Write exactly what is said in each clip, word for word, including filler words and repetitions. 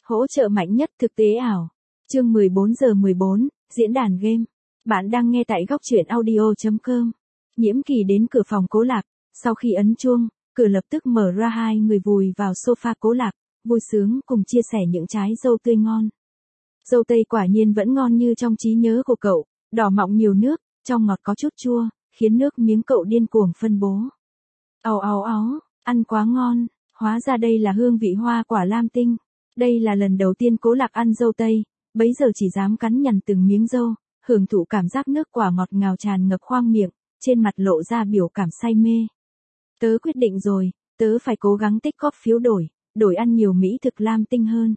Hỗ trợ mạnh nhất thực tế ảo. Chương mười bốn giờ mười bốn, diễn đàn game. Bạn đang nghe tại góc truyện audio chấm com. Nhiễm Kỳ đến cửa phòng Cố Lạc, sau khi ấn chuông, cửa lập tức mở ra, hai người vùi vào sofa Cố Lạc, vui sướng cùng chia sẻ những trái dâu tươi ngon. Dâu tây quả nhiên vẫn ngon như trong trí nhớ của cậu, đỏ mọng nhiều nước, trong ngọt có chút chua, khiến nước miếng cậu điên cuồng phân bố. Ào ào áo, ăn quá ngon, hóa ra đây là hương vị hoa quả lam tinh. Đây là lần đầu tiên Cố Lạc ăn dâu tây, bấy giờ chỉ dám cắn nhằn từng miếng dâu, hưởng thụ cảm giác nước quả ngọt ngào tràn ngập khoang miệng, trên mặt lộ ra biểu cảm say mê. Tớ quyết định rồi, tớ phải cố gắng tích góp phiếu đổi, đổi ăn nhiều mỹ thực lam tinh hơn.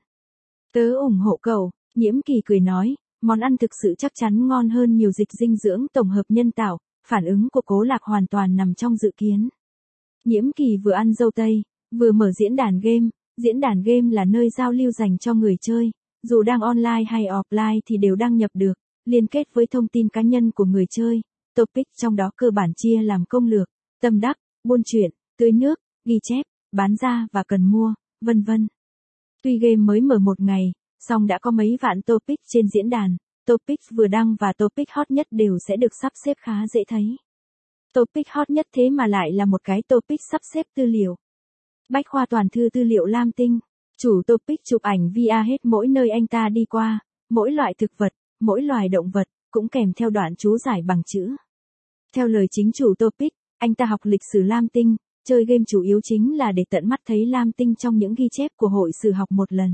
Tớ ủng hộ cậu, Nhiễm Kỳ cười nói, món ăn thực sự chắc chắn ngon hơn nhiều dịch dinh dưỡng tổng hợp nhân tạo, phản ứng của Cố Lạc hoàn toàn nằm trong dự kiến. Nhiễm Kỳ vừa ăn dâu tây, vừa mở diễn đàn game. Diễn đàn game là nơi giao lưu dành cho người chơi, dù đang online hay offline thì đều đăng nhập được, liên kết với thông tin cá nhân của người chơi. Topic trong đó cơ bản chia làm công lược, tâm đắc, buôn chuyện, tưới nước, ghi chép, bán ra và cần mua, vân vân. Tuy game mới mở một ngày, song đã có mấy vạn topic trên diễn đàn, topic vừa đăng và topic hot nhất đều sẽ được sắp xếp khá dễ thấy. Topic hot nhất thế mà lại là một cái topic sắp xếp tư liệu. Bách khoa toàn thư tư liệu lam tinh, chủ topic chụp ảnh vê rờ hết mỗi nơi anh ta đi qua, mỗi loại thực vật, mỗi loài động vật, cũng kèm theo đoạn chú giải bằng chữ. Theo lời chính chủ topic, anh ta học lịch sử lam tinh, chơi game chủ yếu chính là để tận mắt thấy lam tinh trong những ghi chép của hội sử học một lần.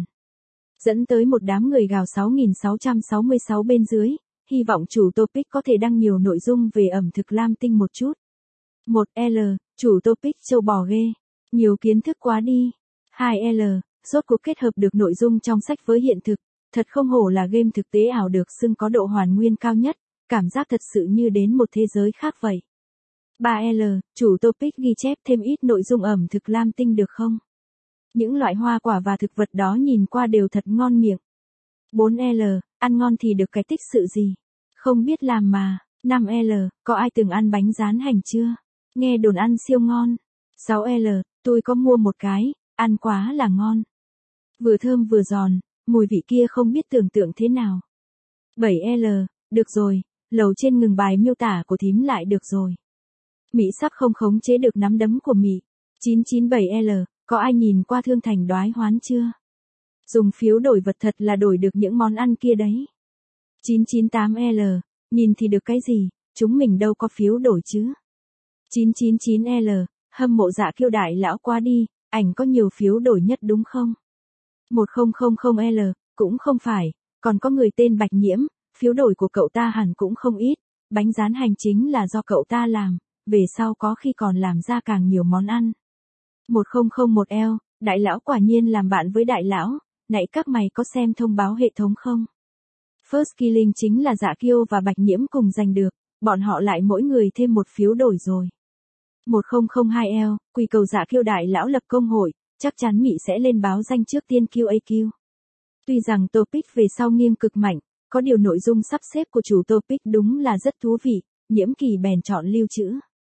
Dẫn tới một đám người gào sáu nghìn sáu trăm sáu mươi sáu bên dưới, hy vọng chủ topic có thể đăng nhiều nội dung về ẩm thực lam tinh một chút. một L, chủ topic châu bò ghê. Nhiều kiến thức quá đi. hai L, rốt cuộc kết hợp được nội dung trong sách với hiện thực, thật không hổ là game thực tế ảo được xưng có độ hoàn nguyên cao nhất, cảm giác thật sự như đến một thế giới khác vậy. ba L, chủ topic ghi chép thêm ít nội dung ẩm thực lam tinh được không? Những loại hoa quả và thực vật đó nhìn qua đều thật ngon miệng. bốn L, ăn ngon thì được cái tích sự gì? Không biết làm mà. năm L, có ai từng ăn bánh rán hành chưa? Nghe đồn ăn siêu ngon. sáu L, tôi có mua một cái, ăn quá là ngon. Vừa thơm vừa giòn, mùi vị kia không biết tưởng tượng thế nào. bảy L, được rồi, lầu trên ngừng bài miêu tả của thím lại được rồi. Mỹ sắc không khống chế được nắm đấm của Mỹ. chín chín bảy L, có ai nhìn qua Thương Thành Đoái Hoán chưa? Dùng phiếu đổi vật thật là đổi được những món ăn kia đấy. chín chín tám L, nhìn thì được cái gì, chúng mình đâu có phiếu đổi chứ. chín chín chín L, hâm mộ Dạ Kiêu đại lão quá đi, ảnh có nhiều phiếu đổi nhất đúng không? một không không không L, cũng không phải, còn có người tên Bạch Nhiễm, phiếu đổi của cậu ta hẳn cũng không ít, bánh rán hành chính là do cậu ta làm, về sau có khi còn làm ra càng nhiều món ăn. một không không một L, đại lão quả nhiên làm bạn với đại lão, nãy các mày có xem thông báo hệ thống không? First Killing chính là Dạ Kiêu và Bạch Nhiễm cùng giành được, bọn họ lại mỗi người thêm một phiếu đổi rồi. một không không hai L, quỳ cầu Dạ Kiêu đại lão lập công hội, chắc chắn Mỹ sẽ lên báo danh trước tiên Q A Q. Tuy rằng topic về sau nghiêng cực mạnh, có điều nội dung sắp xếp của chủ topic đúng là rất thú vị, Nhiễm Kỳ bèn chọn lưu trữ.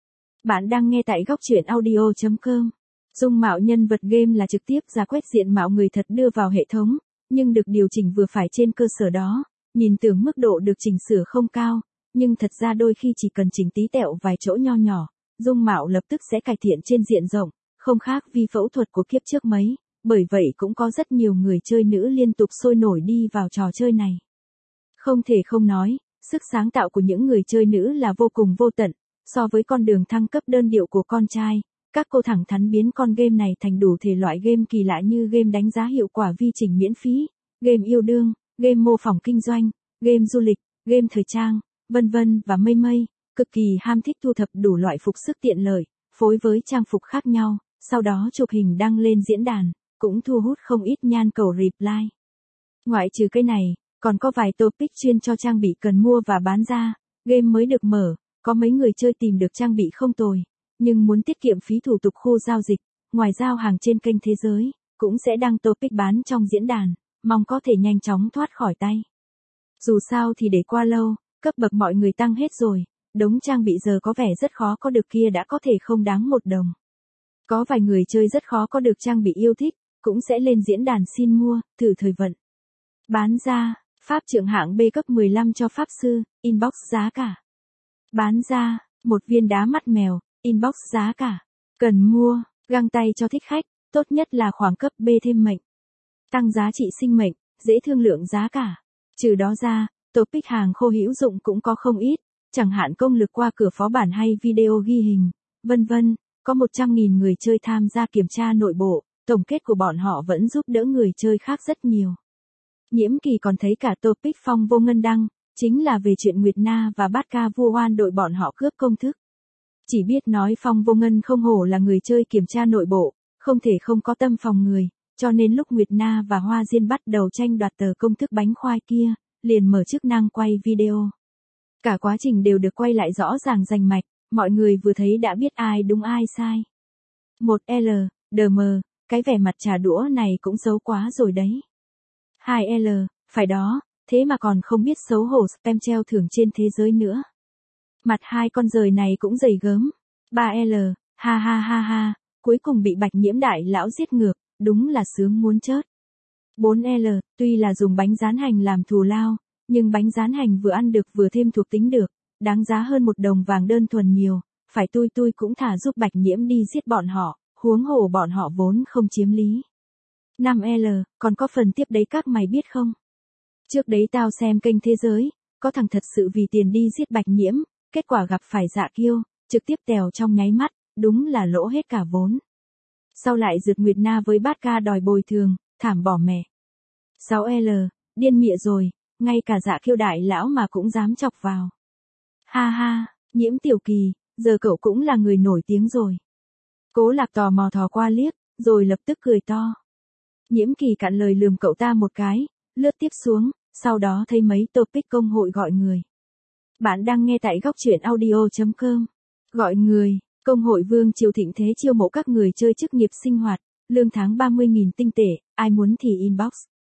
Bạn đang nghe tại góc truyện audio chấm com. Dung mạo nhân vật game là trực tiếp ra quét diện mạo người thật đưa vào hệ thống, nhưng được điều chỉnh vừa phải trên cơ sở đó, nhìn tưởng mức độ được chỉnh sửa không cao, nhưng thật ra đôi khi chỉ cần chỉnh tí tẹo vài chỗ nho nhỏ, dung mạo lập tức sẽ cải thiện trên diện rộng, không khác vi phẫu thuật của kiếp trước mấy, bởi vậy cũng có rất nhiều người chơi nữ liên tục sôi nổi đi vào trò chơi này. Không thể không nói, sức sáng tạo của những người chơi nữ là vô cùng vô tận, so với con đường thăng cấp đơn điệu của con trai, các cô thẳng thắn biến con game này thành đủ thể loại game kỳ lạ như game đánh giá hiệu quả vi chỉnh miễn phí, game yêu đương, game mô phỏng kinh doanh, game du lịch, game thời trang, vân vân và mây mây, cực kỳ ham thích thu thập đủ loại phục sức tiện lợi, phối với trang phục khác nhau, sau đó chụp hình đăng lên diễn đàn, cũng thu hút không ít nhan cầu reply. Ngoại trừ cái này, còn có vài topic chuyên cho trang bị cần mua và bán ra, game mới được mở, có mấy người chơi tìm được trang bị không tồi, nhưng muốn tiết kiệm phí thủ tục khu giao dịch, ngoài giao hàng trên kênh thế giới, cũng sẽ đăng topic bán trong diễn đàn, mong có thể nhanh chóng thoát khỏi tay. Dù sao thì để qua lâu, cấp bậc mọi người tăng hết rồi, đống trang bị giờ có vẻ rất khó có được kia đã có thể không đáng một đồng. Có vài người chơi rất khó có được trang bị yêu thích, cũng sẽ lên diễn đàn xin mua, thử thời vận. Bán ra, pháp trượng hạng B cấp mười lăm cho pháp sư, inbox giá cả. Bán ra, một viên đá mắt mèo, inbox giá cả. Cần mua, găng tay cho thích khách, tốt nhất là khoảng cấp B thêm mệnh. Tăng giá trị sinh mệnh, dễ thương lượng giá cả. Trừ đó ra, topic hàng khô hữu dụng cũng có không ít, chẳng hạn công lực qua cửa phó bản hay video ghi hình, vân vân. Có một trăm nghìn người chơi tham gia kiểm tra nội bộ, tổng kết của bọn họ vẫn giúp đỡ người chơi khác rất nhiều. Nhiễm Kỳ còn thấy cả topic Phong Vô Ngân đăng, chính là về chuyện Nguyệt Na và Bát Ca Vua Oan đội bọn họ cướp công thức. Chỉ biết nói Phong Vô Ngân không hổ là người chơi kiểm tra nội bộ, không thể không có tâm phòng người, cho nên lúc Nguyệt Na và Hoa Diên bắt đầu tranh đoạt tờ công thức bánh khoai kia, liền mở chức năng quay video. Cả quá trình đều được quay lại rõ ràng rành mạch, mọi người vừa thấy đã biết ai đúng ai sai. một L, đờ mờ, cái vẻ mặt trà đũa này cũng xấu quá rồi đấy. hai L, phải đó, thế mà còn không biết xấu hổ spam treo thưởng trên thế giới nữa. Mặt hai con rời này cũng dày gớm. ba L, ha ha ha ha, cuối cùng bị Bạch Nhiễm đại lão giết ngược, đúng là sướng muốn chớt. bốn L, tuy là dùng bánh rán hành làm thù lao, nhưng bánh rán hành vừa ăn được vừa thêm thuộc tính được, đáng giá hơn một đồng vàng đơn thuần nhiều, phải tui tui cũng thả giúp Bạch Nhiễm đi giết bọn họ, huống hồ bọn họ vốn không chiếm lý. năm L, còn có phần tiếp đấy các mày biết không? Trước đấy tao xem kênh Thế Giới, có thằng thật sự vì tiền đi giết Bạch Nhiễm, kết quả gặp phải Dạ Kiêu, trực tiếp tèo trong nháy mắt, đúng là lỗ hết cả vốn. Sau lại rượt Nguyệt Na với Bát Ca đòi bồi thường, thảm bỏ mẹ. sáu L, điên mịa rồi, ngay cả Dạ Kiêu đại lão mà cũng dám chọc vào. Ha ha, Nhiễm Tiểu Kỳ, giờ cậu cũng là người nổi tiếng rồi. Cố Lạc tò mò thò qua liếc, rồi lập tức cười to. Nhiễm Kỳ cạn lời lườm cậu ta một cái, lướt tiếp xuống, sau đó thấy mấy topic công hội gọi người. Bạn đang nghe tại góc truyện audio chấm com. Gọi người, công hội Vương Triều Thịnh Thế chiêu mộ các người chơi chức nghiệp sinh hoạt, lương tháng ba mươi nghìn tinh tệ, ai muốn thì inbox.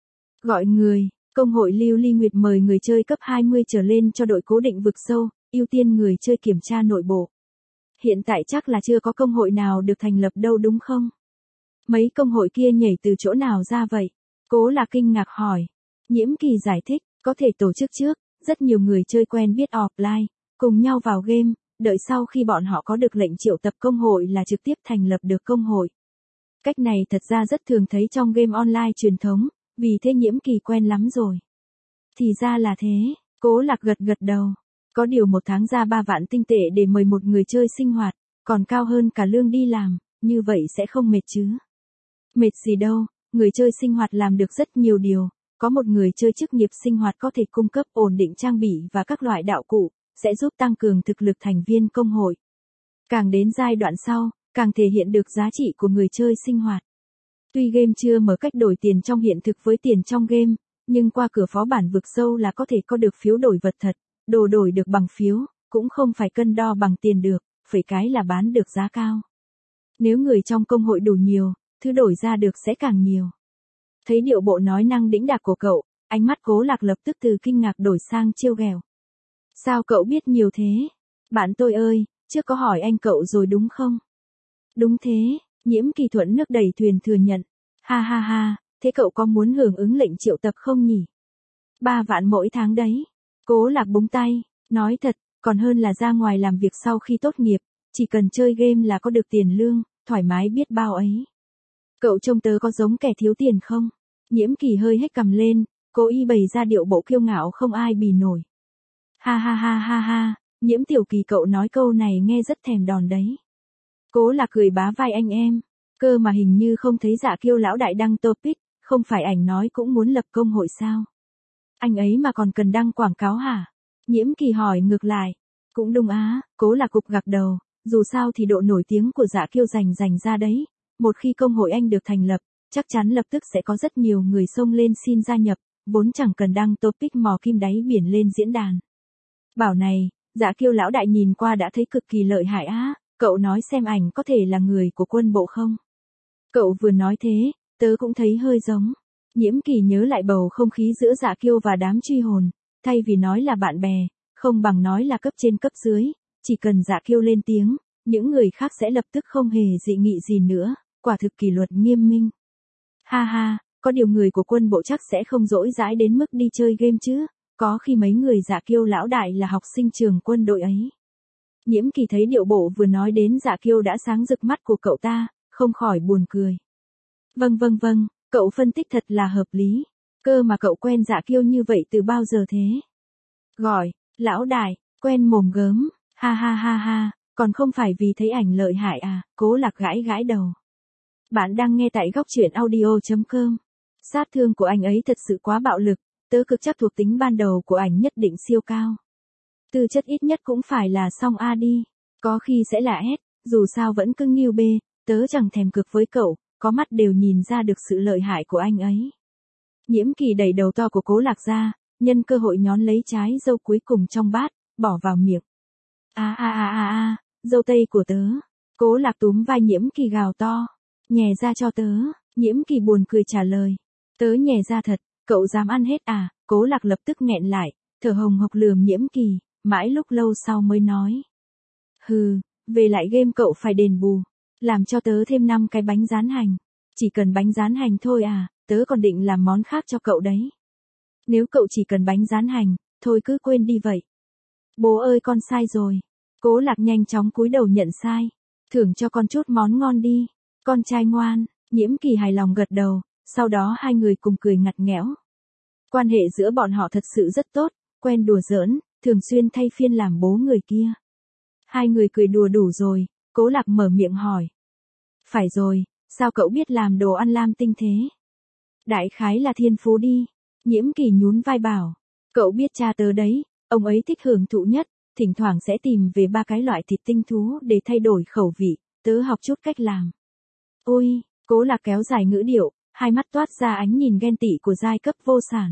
Gọi người, công hội Lưu Ly Nguyệt mời người chơi cấp hai mươi trở lên cho đội cố định vực sâu, ưu tiên người chơi kiểm tra nội bộ. Hiện tại chắc là chưa có công hội nào được thành lập đâu đúng không? Mấy công hội kia nhảy từ chỗ nào ra vậy? Cố Lạc kinh ngạc hỏi. Nhiễm Kỳ giải thích, có thể tổ chức trước, rất nhiều người chơi quen biết offline, cùng nhau vào game, đợi sau khi bọn họ có được lệnh triệu tập công hội là trực tiếp thành lập được công hội. Cách này thật ra rất thường thấy trong game online truyền thống, vì thế Nhiễm Kỳ quen lắm rồi. Thì ra là thế, Cố Lạc gật gật đầu. Có điều một tháng ra ba vạn tinh tệ để mời một người chơi sinh hoạt, còn cao hơn cả lương đi làm, như vậy sẽ không mệt chứ? Mệt gì đâu, người chơi sinh hoạt làm được rất nhiều điều, có một người chơi chức nghiệp sinh hoạt có thể cung cấp ổn định trang bị và các loại đạo cụ, sẽ giúp tăng cường thực lực thành viên công hội. Càng đến giai đoạn sau, càng thể hiện được giá trị của người chơi sinh hoạt. Tuy game chưa mở cách đổi tiền trong hiện thực với tiền trong game, nhưng qua cửa phó bản vực sâu là có thể có được phiếu đổi vật thật, đồ đổi được bằng phiếu, cũng không phải cân đo bằng tiền được, phải cái là bán được giá cao. Nếu người trong công hội đủ nhiều, thứ đổi ra được sẽ càng nhiều. Thấy điệu bộ nói năng đĩnh đạc của cậu, ánh mắt Cố Lạc lập tức từ kinh ngạc đổi sang trêu ghẹo. Sao cậu biết nhiều thế? Bạn tôi ơi, trước có hỏi anh cậu rồi đúng không? Đúng thế, Nhiễm Kỳ thuận nước đẩy thuyền thừa nhận. Ha ha ha, thế cậu có muốn hưởng ứng lệnh triệu tập không nhỉ? Ba vạn mỗi tháng đấy. Cố Lạc búng tay, nói thật, còn hơn là ra ngoài làm việc sau khi tốt nghiệp, chỉ cần chơi game là có được tiền lương, thoải mái biết bao ấy. Cậu trông tớ có giống kẻ thiếu tiền không? Nhiễm Kỳ hơi hếch cằm lên, cố ý bày ra điệu bộ kiêu ngạo không ai bì nổi. Ha ha ha ha ha, Nhiễm Tiểu Kỳ cậu nói câu này nghe rất thèm đòn đấy. Cố Lạc cười bá vai anh em, cơ mà hình như không thấy Dạ Kiêu lão đại đăng topic, không phải ảnh nói cũng muốn lập công hội sao? Anh ấy mà còn cần đăng quảng cáo hả? Nhiễm Kỳ hỏi ngược lại. Cũng đúng á, Cố Lạc cục gật đầu, dù sao thì độ nổi tiếng của Dạ Kiêu dành dành ra đấy. Một khi công hội anh được thành lập, chắc chắn lập tức sẽ có rất nhiều người xông lên xin gia nhập, vốn chẳng cần đăng topic mò kim đáy biển lên diễn đàn. Bảo này, Dạ Kiêu lão đại nhìn qua đã thấy cực kỳ lợi hại á, cậu nói xem ảnh có thể là người của quân bộ không? Cậu vừa nói thế, tớ cũng thấy hơi giống. Nhiễm Kỳ nhớ lại bầu không khí giữa Dạ Kiêu và đám truy hồn, thay vì nói là bạn bè, không bằng nói là cấp trên cấp dưới, chỉ cần Dạ Kiêu lên tiếng, những người khác sẽ lập tức không hề dị nghị gì nữa, quả thực kỷ luật nghiêm minh. Ha ha, có điều người của quân bộ chắc sẽ không dỗi dãi đến mức đi chơi game chứ, có khi mấy người Dạ Kiêu lão đại là học sinh trường quân đội ấy. Nhiễm Kỳ thấy điệu bộ vừa nói đến Dạ Kiêu đã sáng rực mắt của cậu ta, không khỏi buồn cười. Vâng vâng vâng, cậu phân tích thật là hợp lý, cơ mà cậu quen Dạ Kiêu như vậy từ bao giờ thế? Gọi, lão đại, quen mồm gớm, ha ha ha ha, còn không phải vì thấy ảnh lợi hại à, Cố Lạc gãi gãi đầu. Bạn đang nghe tại góc truyện audio chấm com. Sát thương của anh ấy thật sự quá bạo lực, tớ cực chắc thuộc tính ban đầu của ảnh nhất định siêu cao. Tư chất ít nhất cũng phải là song A đi, có khi sẽ là S, dù sao vẫn cứ nghiêu B, tớ chẳng thèm cực với cậu, có mắt đều nhìn ra được sự lợi hại của anh ấy. Nhiễm Kỳ đẩy đầu to của Cố Lạc ra, nhân cơ hội nhón lấy trái dâu cuối cùng trong bát, bỏ vào miệng. A a a a a, dâu tây của tớ. Cố Lạc túm vai Nhiễm Kỳ gào to. Nhè ra cho tớ, Nhiễm Kỳ buồn cười trả lời. Tớ nhè ra thật, cậu dám ăn hết à? Cố Lạc lập tức nghẹn lại, thở hồng hộc lườm Nhiễm Kỳ, mãi lúc lâu sau mới nói. Hừ, về lại game cậu phải đền bù, làm cho tớ thêm năm cái bánh rán hành. Chỉ cần bánh rán hành thôi à, tớ còn định làm món khác cho cậu đấy. Nếu cậu chỉ cần bánh rán hành, thôi cứ quên đi vậy. Bố ơi con sai rồi. Cố Lạc nhanh chóng cúi đầu nhận sai. Thưởng cho con chút món ngon đi. Con trai ngoan, Nhiễm Kỳ hài lòng gật đầu, sau đó hai người cùng cười ngặt nghẽo. Quan hệ giữa bọn họ thật sự rất tốt, quen đùa giỡn, thường xuyên thay phiên làm bố người kia. Hai người cười đùa đủ rồi, Cố Lạc mở miệng hỏi. Phải rồi, sao cậu biết làm đồ ăn lam tinh thế? Đại khái là thiên phú đi. Nhiễm Kỳ nhún vai bảo. Cậu biết cha tớ đấy, ông ấy thích hưởng thụ nhất, thỉnh thoảng sẽ tìm về ba cái loại thịt tinh thú để thay đổi khẩu vị, tớ học chút cách làm. Ôi, Cố Lạc kéo dài ngữ điệu, hai mắt toát ra ánh nhìn ghen tị của giai cấp vô sản.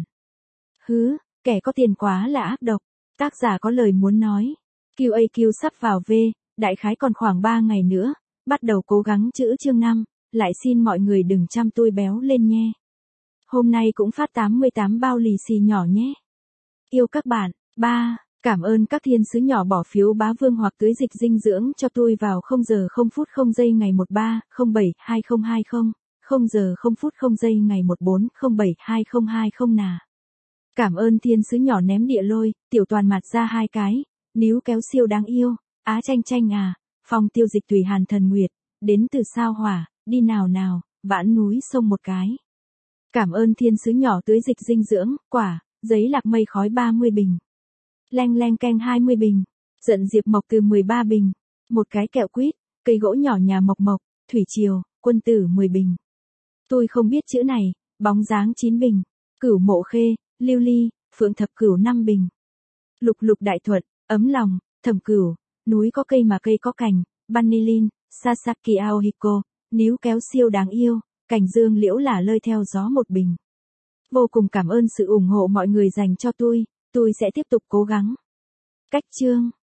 Hứ, kẻ có tiền quá là ác độc, tác giả có lời muốn nói. quy a quy sắp vào V, đại khái còn khoảng ba ngày nữa, bắt đầu cố gắng chữ chương năm, lại xin mọi người đừng chăm tôi béo lên nhé. Hôm nay cũng phát tám mươi tám bao lì xì nhỏ nhé. Yêu các bạn. ba. Cảm ơn các thiên sứ nhỏ bỏ phiếu bá vương hoặc tưới dịch dinh dưỡng cho tôi vào không giờ không phút không giây ngày một ba không bảy hai không hai không, không giờ không phút không giây ngày một bốn không bảy hai không hai không nà. Cảm ơn thiên sứ nhỏ ném địa lôi, tiểu toàn mặt ra hai cái, níu kéo siêu đáng yêu, Á Tranh Tranh à, Phong Tiêu Dịch Tùy Hàn Thần Nguyệt, đến từ sao hỏa, đi nào nào, vãn núi sông một cái. Cảm ơn thiên sứ nhỏ tưới dịch dinh dưỡng, quả, giấy lạc mây khói ba mươi bình. Leng leng keng hai mươi bình. Giận Diệp Mộc từ mười ba bình. Một cái kẹo quýt, cây gỗ nhỏ nhà Mộc Mộc, Thủy Triều, quân tử mười bình. Tôi không biết chữ này, bóng dáng chín bình. Cửu Mộ Khê, Lưu Ly, Phượng Thập Cửu năm bình. Lục Lục Đại Thuận, ấm lòng, Thẩm Cửu, núi có cây mà cây có cành, Banilin, Sasaki Aohiko, níu kéo siêu đáng yêu, cảnh dương liễu là lơi theo gió một bình. Vô cùng cảm ơn sự ủng hộ mọi người dành cho tôi, tôi sẽ tiếp tục cố gắng. Cách chương